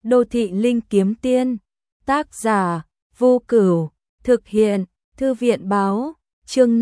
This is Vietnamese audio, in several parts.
Đô thị linh kiếm tiên, tác giả, Vô Cửu, thực hiện, Thư viện báo, chương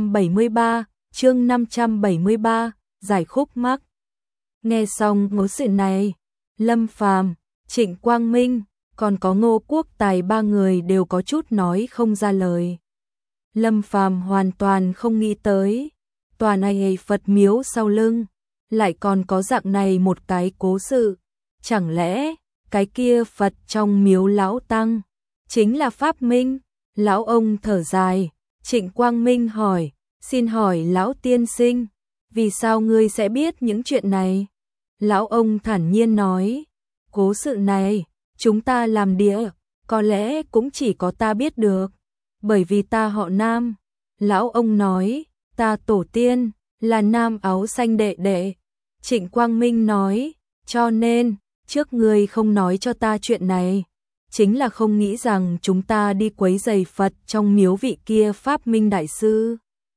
573, giải khúc mắc. Nghe xong ngố sự này, Lâm Phàm, Trịnh Quang Minh, còn có Ngô Quốc Tài ba người đều có chút nói không ra lời. Lâm Phàm hoàn toàn không nghĩ tới, tòa này Phật miếu sau lưng, lại còn có dạng này một cái cố sự. Chẳng lẽ, cái kia Phật trong miếu lão tăng, chính là Pháp Minh? Lão ông thở dài, Trịnh Quang Minh hỏi, xin hỏi lão tiên sinh, vì sao ngươi sẽ biết những chuyện này? Lão ông thản nhiên nói, cố sự này, chúng ta làm đĩa, có lẽ cũng chỉ có ta biết được, bởi vì ta họ Nam. Lão ông nói, ta tổ tiên, là Nam áo xanh đệ đệ. Trịnh Quang Minh nói, cho nên, trước ngươi không nói cho ta chuyện này, chính là không nghĩ rằng chúng ta đi quấy rầy Phật trong miếu vị kia Pháp Minh Đại Sư.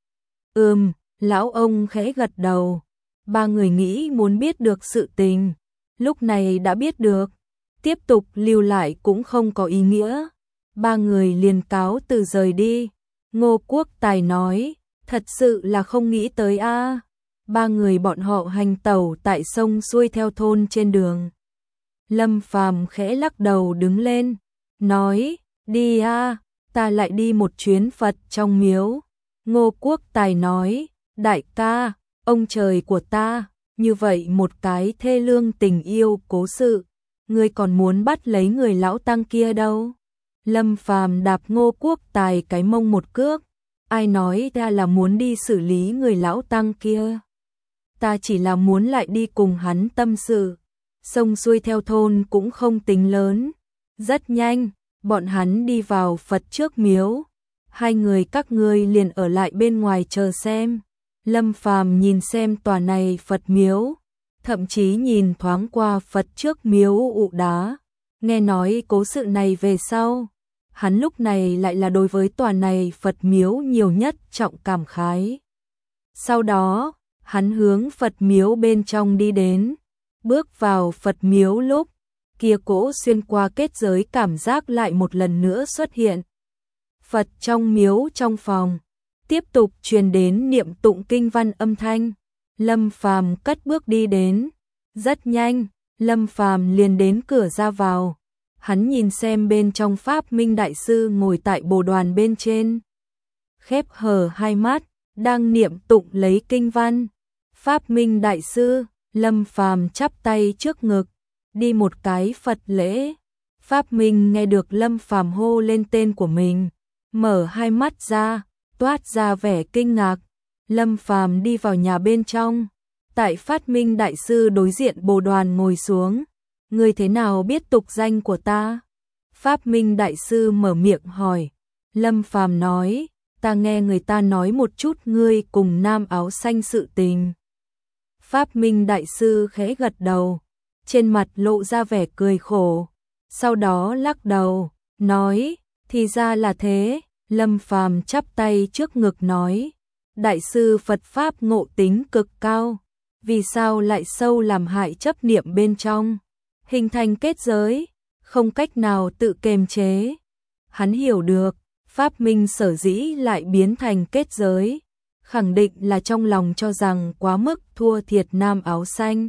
Lão ông khẽ gật đầu. Ba người nghĩ muốn biết được sự tình, lúc này đã biết được, tiếp tục lưu lại cũng không có ý nghĩa. Ba người liền cáo từ rời đi. Ngô Quốc Tài nói, thật sự là không nghĩ tới a. Ba người bọn họ hành tẩu tại sông xuôi theo thôn trên đường. Lâm Phàm khẽ lắc đầu đứng lên, nói, đi a, ta lại đi một chuyến Phật trong miếu. Ngô Quốc Tài nói, đại ca, ông trời của ta, như vậy một cái thê lương tình yêu cố sự, ngươi còn muốn bắt lấy người lão tăng kia đâu? Lâm Phàm đạp Ngô Quốc Tài cái mông một cước, ai nói ta là muốn đi xử lý người lão tăng kia? Ta chỉ là muốn lại đi cùng hắn tâm sự. Sông xuôi theo thôn cũng không tính lớn. Rất nhanh, bọn hắn đi vào Phật trước miếu. Hai người các ngươi liền ở lại bên ngoài chờ xem. Lâm Phàm nhìn xem tòa này Phật miếu, thậm chí nhìn thoáng qua Phật trước miếu ụ đá. Nghe nói cố sự này về sau, hắn lúc này lại là đối với tòa này Phật miếu nhiều nhất trọng cảm khái. Sau đó, hắn hướng Phật miếu bên trong đi đến. Bước vào Phật miếu lúc, kia cỗ xuyên qua kết giới cảm giác lại một lần nữa xuất hiện. Phật trong miếu trong phòng, tiếp tục truyền đến niệm tụng kinh văn âm thanh. Lâm Phàm cất bước đi đến. Rất nhanh, Lâm Phàm liền đến cửa ra vào. Hắn nhìn xem bên trong Pháp Minh Đại Sư ngồi tại bồ đoàn bên trên. Khép hờ hai mắt, đang niệm tụng lấy kinh văn. Pháp Minh Đại Sư, Lâm Phàm chắp tay trước ngực, đi một cái Phật lễ. Pháp Minh nghe được Lâm Phàm hô lên tên của mình, mở hai mắt ra, toát ra vẻ kinh ngạc. Lâm Phàm đi vào nhà bên trong, tại Pháp Minh Đại Sư đối diện bồ đoàn ngồi xuống. Ngươi thế nào biết tục danh của ta? Pháp Minh Đại Sư mở miệng hỏi. Lâm Phàm nói, ta nghe người ta nói một chút ngươi cùng Nam áo xanh sự tình. Pháp Minh Đại Sư khẽ gật đầu, trên mặt lộ ra vẻ cười khổ, sau đó lắc đầu, nói, thì ra là thế. Lâm Phàm chắp tay trước ngực nói, Đại Sư Phật Pháp ngộ tính cực cao, vì sao lại sâu làm hại chấp niệm bên trong, hình thành kết giới, không cách nào tự kiềm chế. Hắn hiểu được, Pháp Minh sở dĩ lại biến thành kết giới, khẳng định là trong lòng cho rằng quá mức thua thiệt Nam áo xanh.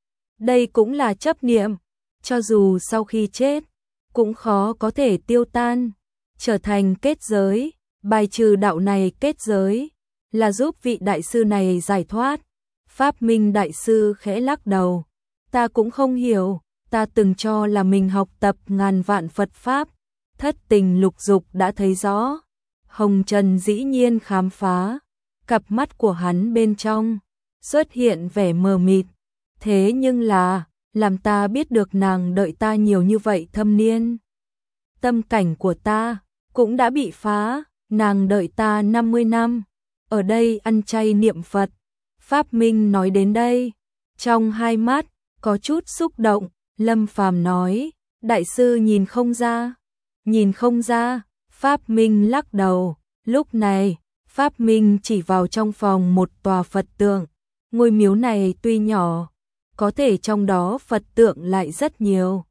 Đây cũng là chấp niệm, cho dù sau khi chết, cũng khó có thể tiêu tan, trở thành kết giới, bài trừ đạo này kết giới, là giúp vị đại sư này giải thoát. Pháp Minh Đại Sư khẽ lắc đầu, ta cũng không hiểu, ta từng cho là mình học tập ngàn vạn Phật Pháp, thất tình lục dục đã thấy rõ. Hồng Trần dĩ nhiên khám phá. Cặp mắt của hắn bên trong xuất hiện vẻ mờ mịt, thế nhưng là làm ta biết được nàng đợi ta nhiều như vậy thâm niên. Tâm cảnh của ta cũng đã bị phá, nàng đợi ta 50 năm, ở đây ăn chay niệm Phật. Pháp Minh nói đến đây, trong hai mắt có chút xúc động. Lâm Phàm nói, Đại Sư nhìn không ra. Nhìn không ra. Pháp Minh lắc đầu. Lúc này Pháp Minh chỉ vào trong phòng một tòa Phật tượng. Ngôi miếu này tuy nhỏ, có thể trong đó Phật tượng lại rất nhiều.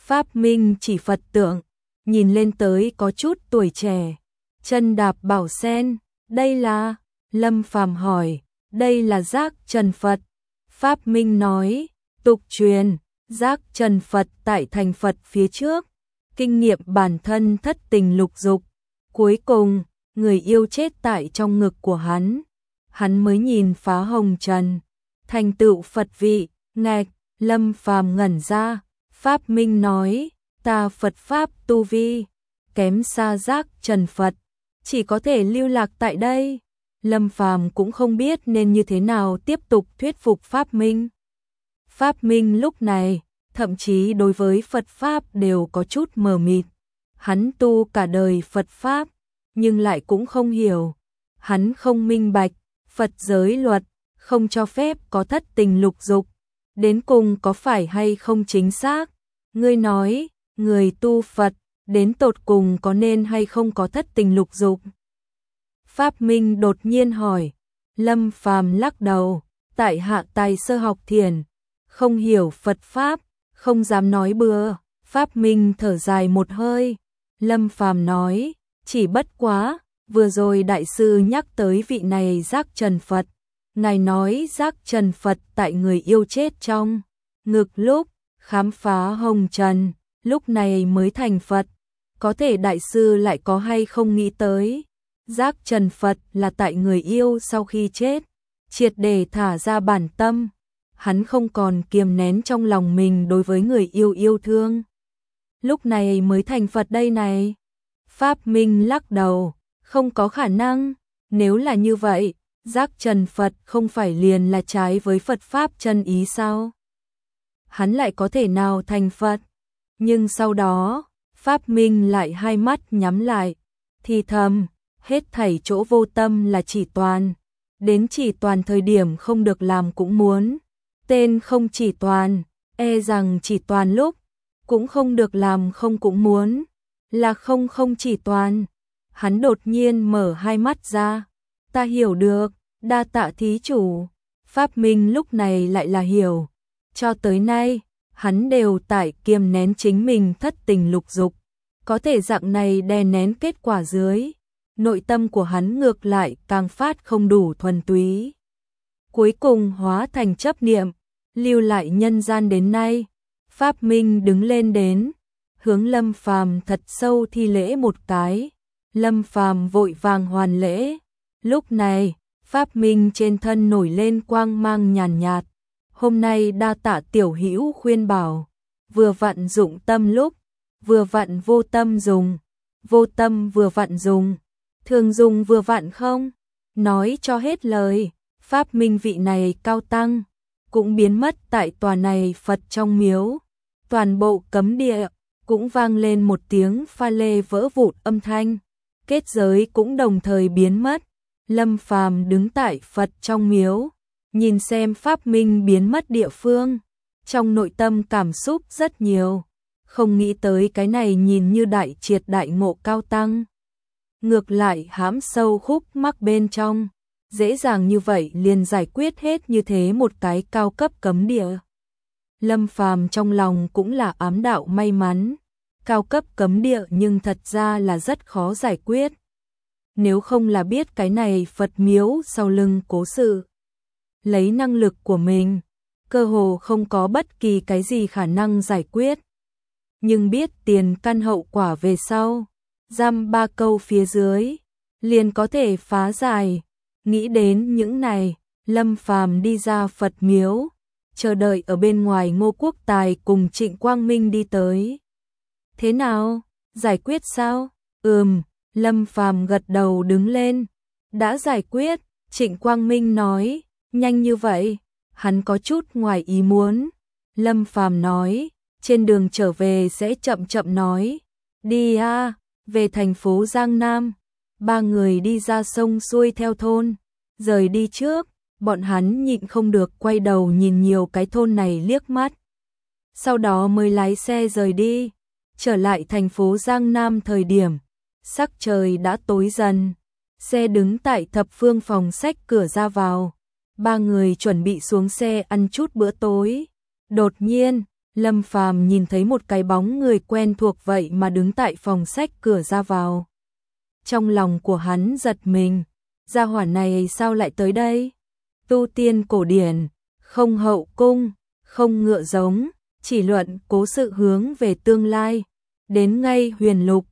Pháp Minh chỉ Phật tượng, nhìn lên tới có chút tuổi trẻ, chân đạp bảo sen, đây là, Lâm Phàm hỏi, đây là giác trần Phật. Pháp Minh nói, tục truyền, giác trần Phật tại thành Phật phía trước, kinh nghiệm bản thân thất tình lục dục, cuối cùng, người yêu chết tại trong ngực của hắn mới nhìn phá hồng trần, thành tựu Phật vị, ngạch, Lâm Phàm ngẩn ra, Pháp Minh nói, ta Phật Pháp tu vi, kém xa giác trần Phật, chỉ có thể lưu lạc tại đây. Lâm Phàm cũng không biết nên như thế nào tiếp tục thuyết phục Pháp Minh. Pháp Minh lúc này, thậm chí đối với Phật Pháp đều có chút mờ mịt. Hắn tu cả đời Phật Pháp, nhưng lại cũng không hiểu. Hắn không minh bạch, Phật giới luật, không cho phép có thất tình lục dục. Đến cùng có phải hay không chính xác? Ngươi nói, người tu Phật, đến tột cùng có nên hay không có thất tình lục dục? Pháp Minh đột nhiên hỏi. Lâm Phàm lắc đầu, tại hạ tài sơ học thiền, không hiểu Phật Pháp, không dám nói bừa. Pháp Minh thở dài một hơi. Lâm Phàm nói, chỉ bất quá, vừa rồi đại sư nhắc tới vị này giác trần Phật. Ngài nói giác trần Phật tại người yêu chết trong ngực lúc khám phá hồng trần, lúc này mới thành Phật. Có thể đại sư lại có hay không nghĩ tới, giác trần Phật là tại người yêu sau khi chết, triệt để thả ra bản tâm. Hắn không còn kiềm nén trong lòng mình đối với người yêu yêu thương. Lúc này mới thành Phật đây này. Pháp Minh lắc đầu, không có khả năng. Nếu là như vậy, giác trần Phật không phải liền là trái với Phật Pháp chân ý sao? Hắn lại có thể nào thành Phật? Nhưng sau đó, Pháp Minh lại hai mắt nhắm lại, thì thầm, hết thảy chỗ vô tâm là chỉ toàn. Đến chỉ toàn thời điểm không được làm cũng muốn. Tên không chỉ toàn, e rằng chỉ toàn lúc, cũng không được làm không cũng muốn. Là không không chỉ toàn. Hắn đột nhiên mở hai mắt ra. Ta hiểu được, đa tạ thí chủ. Pháp Minh lúc này lại là hiểu. Cho tới nay, hắn đều tại kiềm nén chính mình thất tình lục dục. Có thể dạng này đè nén kết quả dưới. Nội tâm của hắn ngược lại càng phát không đủ thuần túy. Cuối cùng hóa thành chấp niệm, lưu lại nhân gian đến nay. Pháp Minh đứng lên đến, hướng Lâm Phàm thật sâu thi lễ một cái. Lâm Phàm vội vàng hoàn lễ. Lúc này, Pháp Minh trên thân nổi lên quang mang nhàn nhạt. Hôm nay đa tạ tiểu hữu khuyên bảo, vừa vặn dụng tâm lúc, vừa vặn vô tâm dùng, vô tâm vừa vặn dùng, thường dùng vừa vặn không. Nói cho hết lời, Pháp Minh vị này cao tăng, cũng biến mất tại tòa này Phật trong miếu. Toàn bộ cấm địa, cũng vang lên một tiếng pha lê vỡ vụn âm thanh. Kết giới cũng đồng thời biến mất. Lâm Phàm đứng tại Phật trong miếu, nhìn xem Pháp Minh biến mất địa phương. Trong nội tâm cảm xúc rất nhiều. Không nghĩ tới cái này nhìn như đại triệt đại ngộ cao tăng. Ngược lại hãm sâu khúc mắc bên trong. Dễ dàng như vậy liền giải quyết hết như thế một cái cao cấp cấm địa. Lâm Phàm trong lòng cũng là ám đạo may mắn. Cao cấp cấm địa nhưng thật ra là rất khó giải quyết. Nếu không là biết cái này Phật miếu sau lưng cố sự. Lấy năng lực của mình, cơ hồ không có bất kỳ cái gì khả năng giải quyết. Nhưng biết tiền căn hậu quả về sau, dăm ba câu phía dưới, liền có thể phá giải. Nghĩ đến những này, Lâm Phàm đi ra Phật miếu, chờ đợi ở bên ngoài Ngô Quốc Tài cùng Trịnh Quang Minh đi tới. Thế nào? Giải quyết sao? Lâm Phàm gật đầu đứng lên. Đã giải quyết, Trịnh Quang Minh nói, nhanh như vậy, hắn có chút ngoài ý muốn. Lâm Phàm nói, trên đường trở về sẽ chậm chậm nói. Đi a, về thành phố Giang Nam. Ba người đi ra sông xuôi theo thôn, rời đi trước, bọn hắn nhịn không được quay đầu nhìn nhiều cái thôn này liếc mắt. Sau đó mới lái xe rời đi, trở lại thành phố Giang Nam thời điểm, sắc trời đã tối dần, xe đứng tại thập phương phòng sách cửa ra vào. Ba người chuẩn bị xuống xe ăn chút bữa tối. Đột nhiên, Lâm Phàm nhìn thấy một cái bóng người quen thuộc vậy mà đứng tại phòng sách cửa ra vào. Trong lòng của hắn giật mình, gia hỏa này sao lại tới đây? Tu tiên cổ điển, không hậu cung, không ngựa giống, chỉ luận cố sự hướng về tương lai, đến ngay huyền lục,